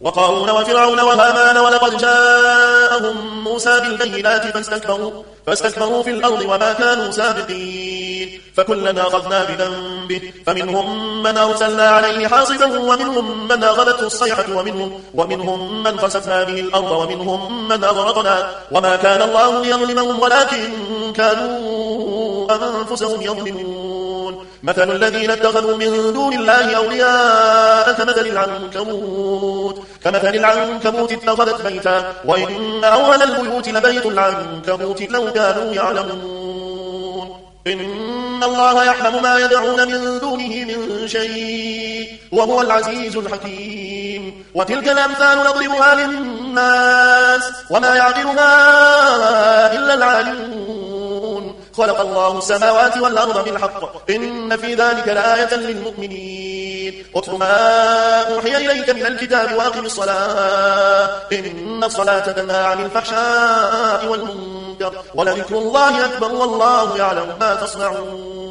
وقارون وفرعون وهامان ولقد جاءهم موسى بالبينات فاستكبروا في الأرض وما كانوا سابقين فكلنا أخذنا بذنبه فمنهم من أرسلنا عليه حاصبا ومنهم من أخذته الصيحة ومنهم من خسفنا به الأرض ومنهم من أغرقنا وما كان الله ليظلمهم ولكن كانوا أنفسهم يظلمون مثل الذين اتخذوا من دون الله أولياء كمثل العنكبوت اتخذت بيتا وإن أول البيوت لبيت العنكبوت لو كانوا يعلمون إن الله يعلم ما يدعون من دونه من شيء وهو العزيز الحكيم وتلك الأمثال نضربها للناس وما يعقلها إلا العالمون خلق الله السماوات والأرض بالحق إن في ذلك لآية للمؤمنين اتل ما أوحي إليك من الكتاب وأقم الصلاة إن الصلاة تنهى عن الفحشاء والمنكر ولذكر الله أكبر والله يعلم ما تصنعون